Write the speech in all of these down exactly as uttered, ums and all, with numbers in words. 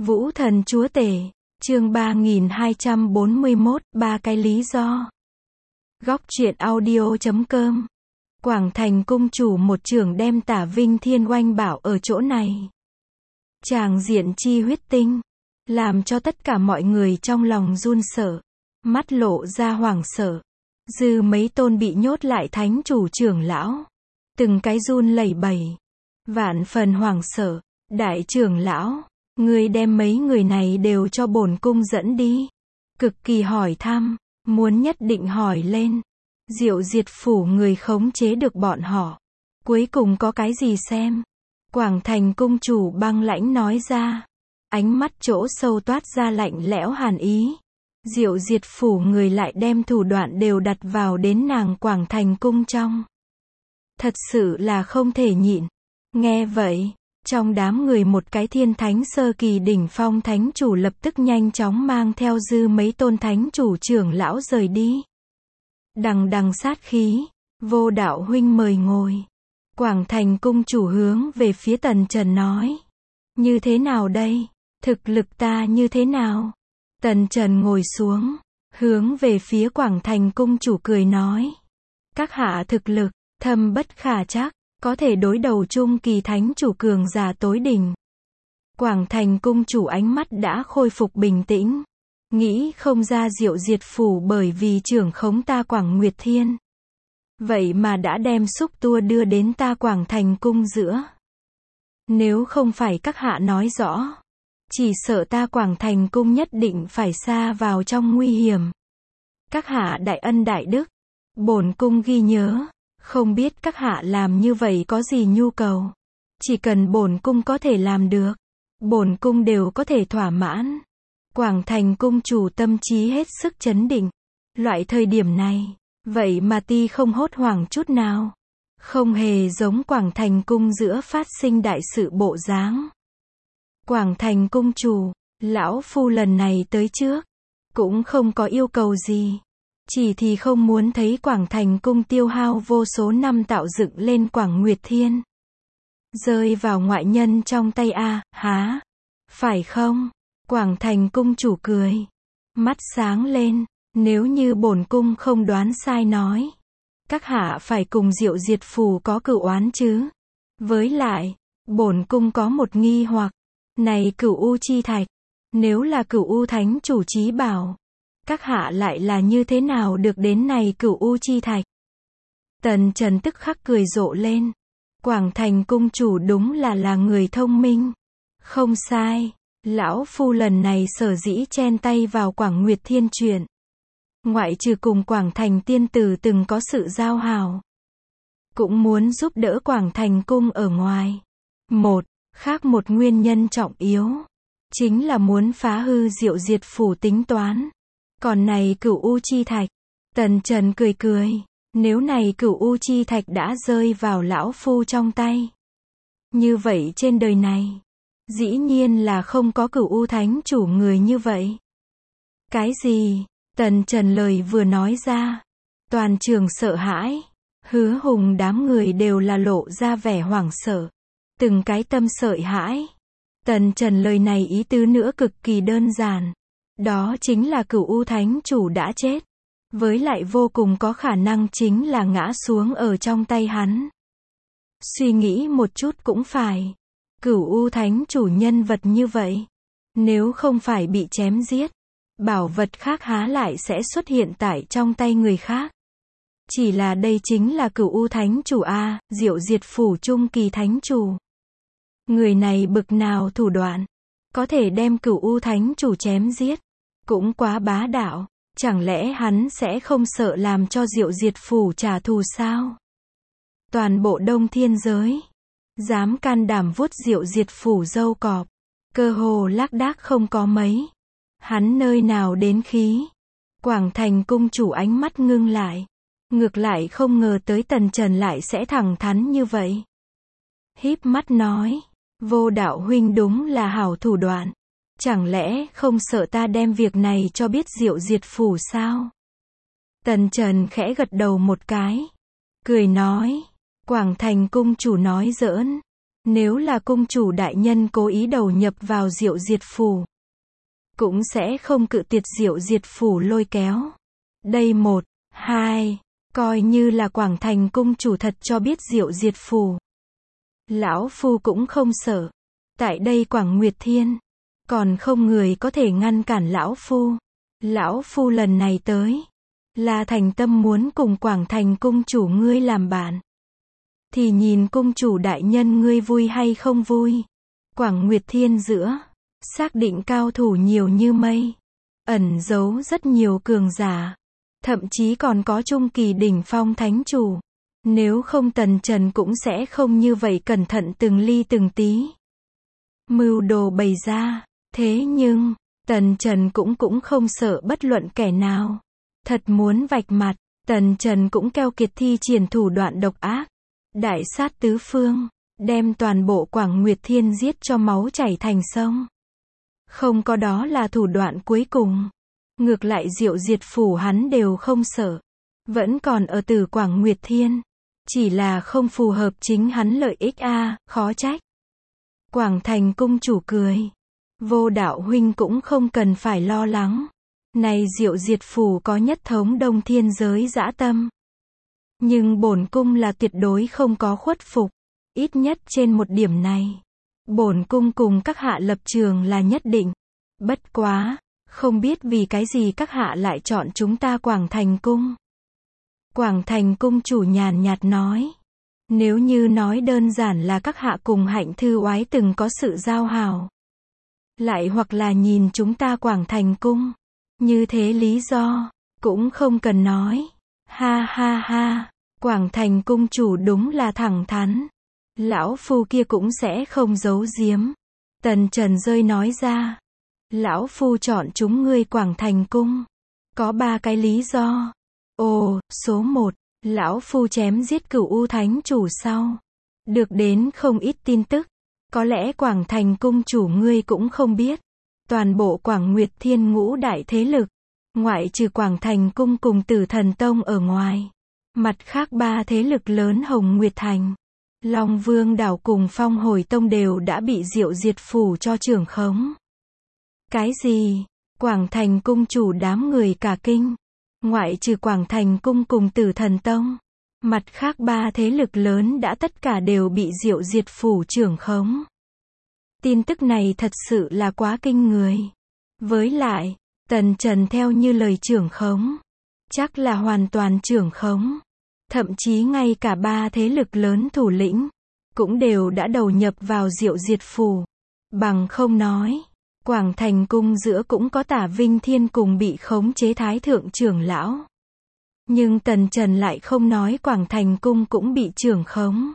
Vũ thần chúa tể, chương ba nghìn hai trăm bốn mươi mốt, ba cái lý do. Góc truyện audio chấm com. Quảng Thành cung chủ một trưởng đem Tả Vinh Thiên oanh bảo ở chỗ này. Tràng diện chi huyết tinh, làm cho tất cả mọi người trong lòng run sợ, mắt lộ ra hoảng sợ. Dư mấy tôn bị nhốt lại thánh chủ trưởng lão, từng cái run lẩy bẩy, vạn phần hoảng sợ. Đại trưởng lão, ngươi đem mấy người này đều cho bổn cung dẫn đi. Cực kỳ hỏi thăm, muốn nhất định hỏi lên. Diệu Diệt phủ người khống chế được bọn họ. Cuối cùng có cái gì xem? Quảng Thành cung chủ băng lãnh nói ra. Ánh mắt chỗ sâu toát ra lạnh lẽo hàn ý. Diệu Diệt phủ người lại đem thủ đoạn đều đặt vào đến nàng Quảng Thành cung trong. Thật sự là không thể nhịn. Nghe vậy, trong đám người một cái thiên thánh sơ kỳ đỉnh phong thánh chủ lập tức nhanh chóng mang theo dư mấy tôn thánh chủ trưởng lão rời đi. Đằng đằng sát khí, Vô Đạo huynh mời ngồi. Quảng Thành cung chủ hướng về phía Tần Trần nói. Như thế nào đây? Thực lực ta như thế nào? Tần Trần ngồi xuống, hướng về phía Quảng Thành cung chủ cười nói. Các hạ thực lực, thâm bất khả trắc, có thể đối đầu chung kỳ thánh chủ cường giả tối đỉnh. Quảng Thành cung chủ ánh mắt đã khôi phục bình tĩnh. Nghĩ không ra Diệu Diệt phủ bởi vì trưởng khống ta Quảng Nguyệt Thiên. Vậy mà đã đem xúc tua đưa đến ta Quảng Thành cung giữa. Nếu không phải các hạ nói rõ, chỉ sợ ta Quảng Thành cung nhất định phải sa vào trong nguy hiểm. Các hạ đại ân đại đức, bổn cung ghi nhớ. Không biết các hạ làm như vậy có gì nhu cầu. Chỉ cần bổn cung có thể làm được, bổn cung đều có thể thỏa mãn. Quảng Thành cung chủ tâm trí hết sức chấn định. Loại thời điểm này, vậy mà ti không hốt hoảng chút nào. Không hề giống Quảng Thành cung giữa phát sinh đại sự bộ dáng. Quảng Thành cung chủ, lão phu lần này tới trước, cũng không có yêu cầu gì. Chỉ thì không muốn thấy Quảng Thành cung tiêu hao vô số năm tạo dựng lên Quảng Nguyệt Thiên. Rơi vào ngoại nhân trong tay a, há? Phải không? Quảng Thành cung chủ cười. Mắt sáng lên, nếu như bổn cung không đoán sai nói. Các hạ phải cùng Diệu Diệt phủ có cửu oán chứ? Với lại, bổn cung có một nghi hoặc. Này Cửu U chi thạch, nếu là Cửu U thánh chủ chí bảo, các hạ lại là như thế nào được đến này Cửu U chi thạch? Tần Trần tức khắc cười rộ lên. Quảng Thành cung chủ đúng là là người thông minh. Không sai, lão phu lần này sở dĩ chen tay vào Quảng Nguyệt Thiên chuyện. Ngoại trừ cùng Quảng Thành tiên tử từng có sự giao hảo, cũng muốn giúp đỡ Quảng Thành cung ở ngoài. Một, khác một nguyên nhân trọng yếu, chính là muốn phá hư Diệu Diệt phủ tính toán. Còn này Cửu U chi thạch, Tần Trần cười cười, nếu này Cửu U chi thạch đã rơi vào lão phu trong tay, như vậy trên đời này, dĩ nhiên là không có Cửu U thánh chủ người như vậy. Cái gì? Tần Trần lời vừa nói ra, toàn trường sợ hãi, Hứa Hùng đám người đều là lộ ra vẻ hoảng sợ, từng cái tâm sợ hãi. Tần Trần lời này ý tứ nữa cực kỳ đơn giản. Đó chính là Cửu U thánh chủ đã chết. Với lại vô cùng có khả năng chính là ngã xuống ở trong tay hắn. Suy nghĩ một chút cũng phải. Cửu U thánh chủ nhân vật như vậy, nếu không phải bị chém giết, bảo vật khác há lại sẽ xuất hiện tại trong tay người khác. Chỉ là đây chính là Cửu U thánh chủ a, Diệu Diệt phủ trung kỳ thánh chủ. Người này bực nào thủ đoạn, có thể đem Cửu U thánh chủ chém giết. Cũng quá bá đạo, chẳng lẽ hắn sẽ không sợ làm cho Diệu Diệt phủ trả thù sao? Toàn bộ Đông Thiên giới, dám can đảm vuốt Diệu Diệt phủ râu cọp, cơ hồ lác đác không có mấy. Hắn nơi nào đến khí? Quảng Thành cung chủ ánh mắt ngưng lại, ngược lại không ngờ tới Tần Trần lại sẽ thẳng thắn như vậy. Híp mắt nói, Vô Đạo huynh đúng là hảo thủ đoạn. Chẳng lẽ không sợ ta đem việc này cho biết Diệu Diệt phủ sao? Tần Trần khẽ gật đầu một cái, cười nói, Quảng Thành cung chủ nói giỡn, Nếu là cung chủ đại nhân cố ý đầu nhập vào Diệu Diệt Phủ, cũng sẽ không cự tuyệt Diệu Diệt Phủ lôi kéo. Đây một, hai, coi như là Quảng Thành cung chủ thật cho biết Diệu Diệt Phủ. Lão phu cũng không sợ. Tại đây Quảng Nguyệt Thiên, còn không người có thể ngăn cản lão phu. Lão phu lần này tới, là thành tâm muốn cùng Quảng Thành cung chủ ngươi làm bạn. Thì nhìn cung chủ đại nhân ngươi vui hay không vui. Quảng Nguyệt Thiên giữa, xác định cao thủ nhiều như mây, ẩn giấu rất nhiều cường giả, thậm chí còn có trung kỳ đỉnh phong thánh chủ. Nếu không Tần Trần cũng sẽ không như vậy cẩn thận từng ly từng tí. Mưu đồ bày ra, thế nhưng, Tần Trần cũng cũng không sợ bất luận kẻ nào. Thật muốn vạch mặt, Tần Trần cũng keo kiệt thi triển thủ đoạn độc ác. Đại sát tứ phương, đem toàn bộ Quảng Nguyệt Thiên giết cho máu chảy thành sông. Không có đó là thủ đoạn cuối cùng. Ngược lại Diệu Diệt Phủ hắn đều không sợ. Vẫn còn ở từ Quảng Nguyệt Thiên. Chỉ là không phù hợp chính hắn lợi ích a, à, khó trách. Quảng Thành cung chủ cười. Vô Đạo huynh cũng không cần phải lo lắng. Này Diệu Diệt Phủ có nhất thống đông thiên giới dã tâm. Nhưng bổn cung là tuyệt đối không có khuất phục. Ít nhất trên một điểm này. Bổn cung cùng các hạ lập trường là nhất định. Bất quá, không biết vì cái gì các hạ lại chọn chúng ta Quảng Thành cung. Quảng Thành cung chủ nhàn nhạt nói. Nếu như nói đơn giản là các hạ cùng Hạnh Thư Oái từng có sự giao hảo. Lại hoặc là nhìn chúng ta Quảng Thành cung. Như thế lý do, cũng không cần nói. Ha ha ha, Quảng Thành cung chủ đúng là thẳng thắn. Lão phu kia cũng sẽ không giấu giếm. Tần Trần rơi nói ra. Lão phu chọn chúng ngươi Quảng Thành cung. Có ba cái lý do. Ồ, số một, lão phu chém giết Cửu U Thánh chủ sau. Được đến không ít tin tức. Có lẽ Quảng Thành cung chủ ngươi cũng không biết. Toàn bộ Quảng Nguyệt Thiên ngũ đại thế lực. Ngoại trừ Quảng Thành cung cùng Tử Thần Tông ở ngoài. Mặt khác ba thế lực lớn Hồng Nguyệt Thành, Long Vương đảo cùng Phong Hồi Tông đều đã bị Diệu Diệt Phủ cho trưởng khống. Cái gì? Quảng Thành cung chủ đám người cả kinh. Ngoại trừ Quảng Thành cung cùng Tử Thần Tông, mặt khác ba thế lực lớn đã tất cả đều bị Diệu Diệt Phủ trưởng khống. Tin tức này thật sự là quá kinh người. Với lại, Tần Trần theo như lời trưởng khống, chắc là hoàn toàn trưởng khống. Thậm chí ngay cả ba thế lực lớn thủ lĩnh, cũng đều đã đầu nhập vào Diệu Diệt Phủ. Bằng không nói, Quảng Thành cung giữa cũng có Tả Vinh Thiên cùng bị khống chế thái thượng trưởng lão. Nhưng Tần Trần lại không nói Quảng Thành cung cũng bị trưởng khống.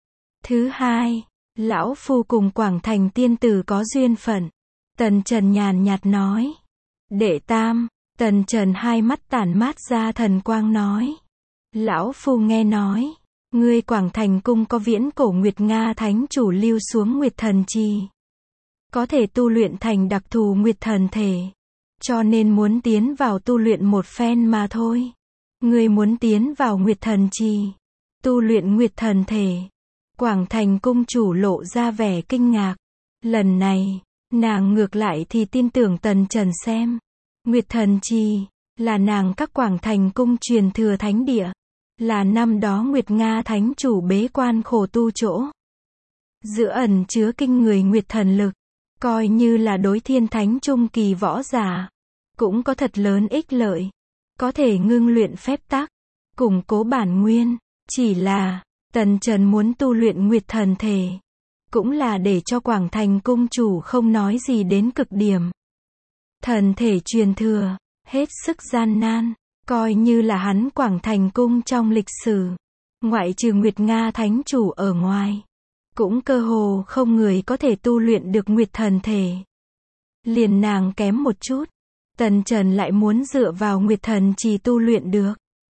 Thứ hai, lão phu cùng Quảng Thành tiên tử có duyên phận. Tần Trần nhàn nhạt nói. Đệ tam, Tần Trần hai mắt tản mát ra thần quang nói. Lão phu nghe nói, ngươi Quảng Thành cung có viễn cổ Nguyệt Nga thánh chủ lưu xuống Nguyệt Thần Trì. Có thể tu luyện thành đặc thù Nguyệt Thần thể. Cho nên muốn tiến vào tu luyện một phen mà thôi. Ngươi muốn tiến vào Nguyệt Thần Trì, tu luyện Nguyệt Thần thể. Quảng Thành cung chủ lộ ra vẻ kinh ngạc. Lần này, nàng ngược lại thì tin tưởng Tần Trần xem. Nguyệt Thần Trì là nàng các Quảng Thành cung truyền thừa thánh địa, là năm đó Nguyệt Nga thánh chủ bế quan khổ tu chỗ. Giữa ẩn chứa kinh người Nguyệt Thần lực, coi như là đối thiên thánh trung kỳ võ giả, cũng có thật lớn ích lợi. Có thể ngưng luyện phép tắc, củng cố bản nguyên. Chỉ là, Tần Trần muốn tu luyện Nguyệt Thần thể, cũng là để cho Quảng Thành cung chủ không nói gì đến cực điểm. Thần thể truyền thừa, hết sức gian nan, coi như là hắn Quảng Thành cung trong lịch sử, ngoại trừ Nguyệt Nga thánh chủ ở ngoài, cũng cơ hồ không người có thể tu luyện được Nguyệt Thần thể. Liền nàng kém một chút, Tần Trần lại muốn dựa vào Nguyệt Thần trì tu luyện được.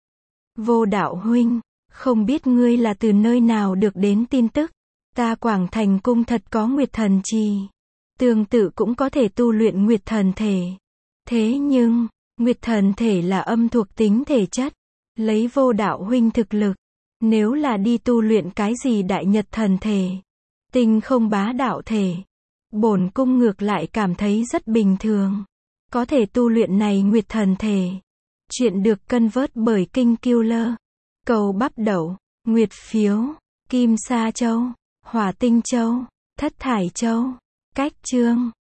Vô Đạo huynh, không biết ngươi là từ nơi nào được đến tin tức, ta Quảng Thành cung thật có Nguyệt Thần trì, tương tự cũng có thể tu luyện Nguyệt Thần thể. Thế nhưng, Nguyệt Thần thể là âm thuộc tính thể chất, lấy Vô Đạo huynh thực lực, nếu là đi tu luyện cái gì Đại Nhật Thần thể, Tinh không bá đạo thể. Bổn cung ngược lại cảm thấy rất bình thường. Có thể tu luyện này Nguyệt Thần thể. Chuyện được cân vớt bởi Kinh Killer. Cầu bắp đậu, Nguyệt phiếu, Kim Sa Châu, Hỏa Tinh Châu, Thất Thải Châu. Cách chương